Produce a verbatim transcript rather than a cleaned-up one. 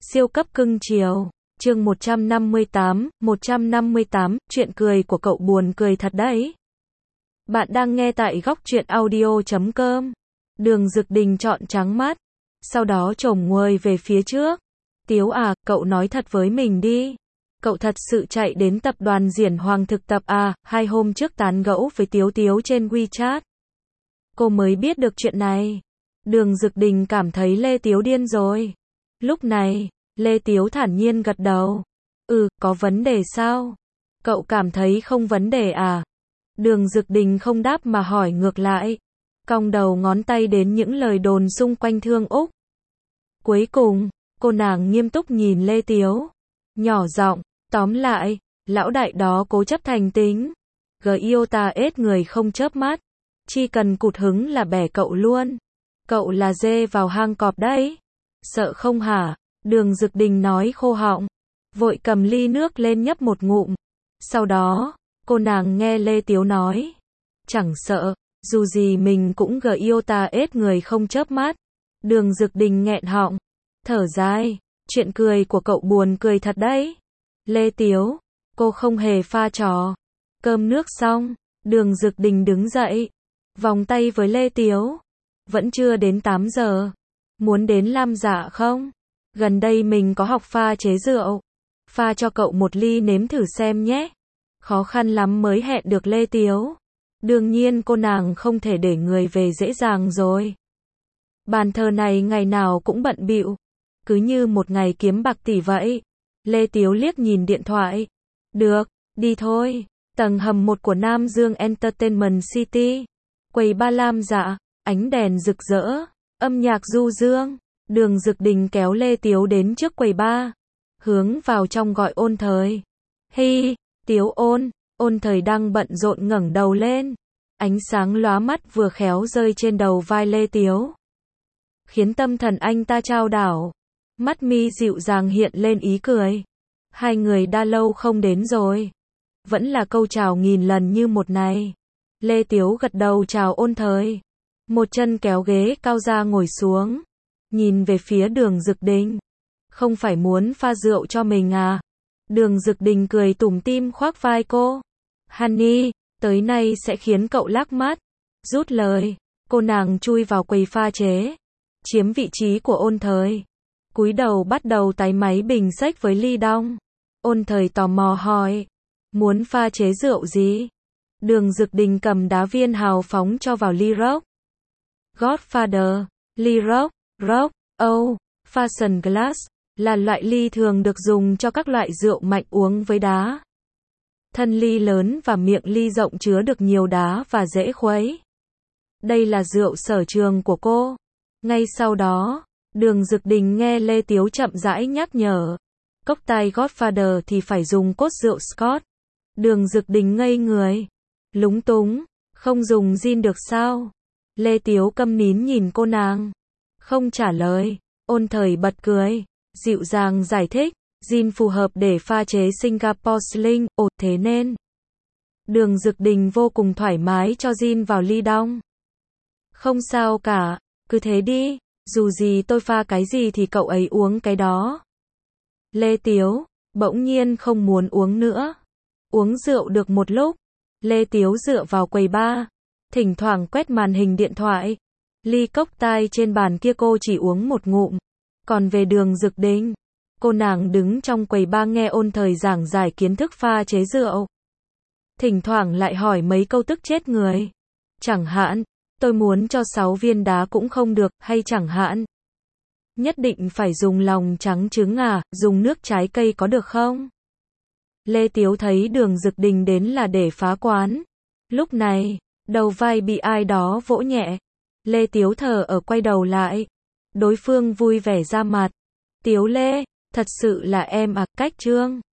Siêu cấp cưng chiều. Chương một trăm năm mươi tám, một trăm năm mươi tám, chuyện cười của cậu buồn cười thật đấy. Bạn đang nghe tại góc truyện audio chấm com. Đường Dực Đình trọn trắng mắt, sau đó chồm nguôi về phía trước. Tiếu à, cậu nói thật với mình đi. Cậu thật sự chạy đến tập đoàn Diển Hoàng thực tập à, hai hôm trước tán gẫu với Tiếu Tiếu trên WeChat. Cô mới biết được chuyện này. Đường Dực Đình cảm thấy Lê Tiếu điên rồi. Lúc này, Lê Tiếu thản nhiên gật đầu. Ừ, có vấn đề sao? Cậu cảm thấy không vấn đề à? Đường Dực Đình không đáp mà hỏi ngược lại. Cong đầu ngón tay đến những lời đồn xung quanh Thương Úc. Cuối cùng, cô nàng nghiêm túc nhìn Lê Tiếu. Nhỏ giọng, tóm lại, lão đại đó cố chấp thành tính. G yêu ta ết người không chớp mắt. Chỉ cần cụt hứng là bẻ cậu luôn. Cậu là dê vào hang cọp đấy. Sợ không hả? Đường Dực Đình nói khô họng. Vội cầm ly nước lên nhấp một ngụm. Sau đó, cô nàng nghe Lê Tiếu nói. Chẳng sợ, dù gì mình cũng gờ yêu ta ết người không chớp mắt. Đường Dực Đình nghẹn họng. Thở dài, chuyện cười của cậu buồn cười thật đấy. Lê Tiếu, cô không hề pha trò. Cơm nước xong, Đường Dực Đình đứng dậy. Vòng tay với Lê Tiếu. Vẫn chưa đến tám giờ. Muốn đến Lam Dạ không? Gần đây mình có học pha chế rượu. Pha cho cậu một ly nếm thử xem nhé. Khó khăn lắm mới hẹn được Lê Tiếu. Đương nhiên cô nàng không thể để người về dễ dàng rồi. Bàn thờ này ngày nào cũng bận bịu, cứ như một ngày kiếm bạc tỷ vậy. Lê Tiếu liếc nhìn điện thoại. Được, đi thôi. Tầng hầm một của Nam Dương Entertainment City. Quầy ba Lam Dạ, ánh đèn rực rỡ, âm nhạc du dương. Đường Dực Đình kéo Lê Tiếu đến trước quầy ba, hướng vào trong gọi Ôn Thời. Hi, Tiếu ôn, Ôn Thời đang bận rộn ngẩng đầu lên. Ánh sáng lóa mắt vừa khéo rơi trên đầu vai Lê Tiếu, khiến tâm thần anh ta chao đảo. Mắt mi dịu dàng hiện lên ý cười. Hai người đã lâu không đến rồi. Vẫn là câu chào nghìn lần như một này. Lê Tiếu gật đầu chào Ôn Thời. Một chân kéo ghế cao ra ngồi xuống. Nhìn về phía Đường Dực Đình. Không phải muốn pha rượu cho mình à? Đường Dực Đình cười tủm tỉm khoác vai cô. Honey, tới nay sẽ khiến cậu lác mắt. Rút lời, cô nàng chui vào quầy pha chế, chiếm vị trí của Ôn Thời. Cúi đầu bắt đầu tái máy bình xách với ly đong. Ôn Thời tò mò hỏi. Muốn pha chế rượu gì? Đường Dực Đình cầm đá viên hào phóng cho vào ly rock. Godfather, ly rock, rock, oh, fashion glass, là loại ly thường được dùng cho các loại rượu mạnh uống với đá. Thân ly lớn và miệng ly rộng chứa được nhiều đá và dễ khuấy. Đây là rượu sở trường của cô. Ngay sau đó, Đường Dực Đình nghe Lê Tiếu chậm rãi nhắc nhở. Cốc tai Godfather thì phải dùng cốt rượu Scotch. Đường Dực Đình ngây người. Lúng túng, không dùng gin được sao? Lê Tiếu câm nín nhìn cô nàng. Không trả lời. Ôn Thời bật cười, dịu dàng giải thích. Gin phù hợp để pha chế Singapore Sling, ồ thế nên. Đường Dực Đình vô cùng thoải mái cho gin vào ly đong. Không sao cả, cứ thế đi, dù gì tôi pha cái gì thì cậu ấy uống cái đó. Lê Tiếu, bỗng nhiên không muốn uống nữa. Uống rượu được một lúc, Lê Tiếu dựa vào quầy bar, thỉnh thoảng quét màn hình điện thoại. Ly cốc tai trên bàn kia cô chỉ uống một ngụm. Còn về Đường Dực Đình, cô nàng đứng trong quầy bar nghe Ôn Thời giảng giải kiến thức pha chế rượu. Thỉnh thoảng lại hỏi mấy câu tức chết người. Chẳng hạn, tôi muốn cho sáu viên đá cũng không được, hay chẳng hạn, nhất định phải dùng lòng trắng trứng à, dùng nước trái cây có được không? Lê Tiếu thấy Đường Dực Đình đến là để phá quán. Lúc này, đầu vai bị ai đó vỗ nhẹ. Lê Tiếu thở ở quay đầu lại. Đối phương vui vẻ ra mặt. Tiếu Lê, thật sự là em à, cách trương.